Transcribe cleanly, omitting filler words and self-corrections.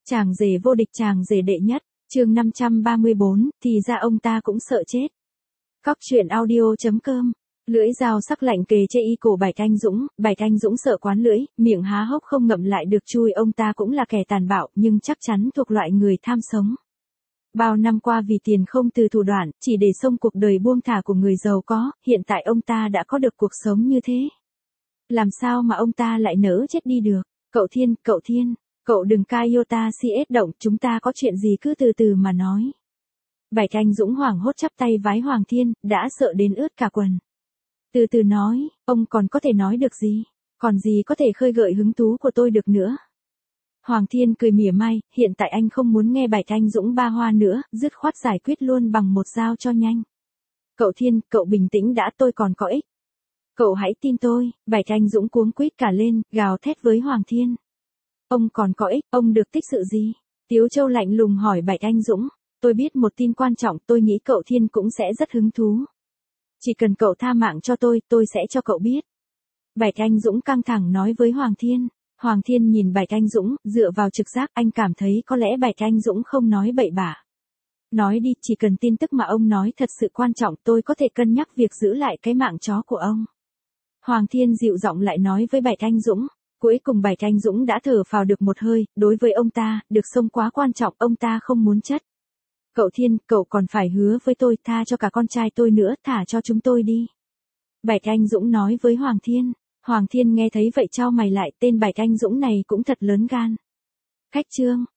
Chàng rể vô địch, chàng rể đệ nhất, chương 534, thì ra ông ta cũng sợ chết. Cóc truyện audio.com. Lưỡi dao sắc lạnh kề chê y cổ Bạch Anh Dũng sợ quán lưỡi, miệng há hốc không ngậm lại được chui. Ông ta cũng là kẻ tàn bạo, nhưng chắc chắn thuộc loại người tham sống. Bao năm qua vì tiền không từ thủ đoạn, chỉ để xông cuộc đời buông thả của người giàu có, hiện tại ông ta đã có được cuộc sống như thế. Làm sao mà ông ta lại nỡ chết đi được? Cậu Thiên, cậu đừng cai iota CS động, chúng ta có chuyện gì cứ từ từ mà nói. Bạch Anh Dũng hoảng hốt chắp tay vái Hoàng Thiên, đã sợ đến ướt cả quần. Từ từ nói, ông còn có thể nói được gì? Còn gì có thể khơi gợi hứng thú của tôi được nữa? Hoàng Thiên cười mỉa mai, hiện tại anh không muốn nghe Bạch Anh Dũng ba hoa nữa, dứt khoát giải quyết luôn bằng một dao cho nhanh. Cậu Thiên, cậu bình tĩnh đã, tôi còn có ích. Cậu hãy tin tôi. Bạch Anh Dũng cuống quýt cả lên, gào thét với Hoàng Thiên. Ông còn có ích, ông được tích sự gì? Tiếu Châu lạnh lùng hỏi Bạch Anh Dũng. Tôi biết một tin quan trọng, tôi nghĩ cậu Thiên cũng sẽ rất hứng thú. Chỉ cần cậu tha mạng cho tôi sẽ cho cậu biết. Bạch Anh Dũng căng thẳng nói với Hoàng Thiên. Hoàng Thiên nhìn Bạch Anh Dũng, dựa vào trực giác anh cảm thấy có lẽ Bạch Anh Dũng không nói bậy bạ. Nói đi, chỉ cần tin tức mà ông nói thật sự quan trọng, tôi có thể cân nhắc việc giữ lại cái mạng chó của ông. Hoàng Thiên dịu giọng lại nói với Bạch Anh Dũng. Cuối cùng Bạch Anh Dũng đã thở phào được một hơi, đối với ông ta, được sống quá quan trọng, ông ta không muốn chất. Cậu Thiên, cậu còn phải hứa với tôi, tha cho cả con trai tôi nữa, thả cho chúng tôi đi. Bạch Anh Dũng nói với Hoàng Thiên. Hoàng Thiên nghe thấy vậy chau mày lại, tên Bạch Anh Dũng này cũng thật lớn gan. Khách trương,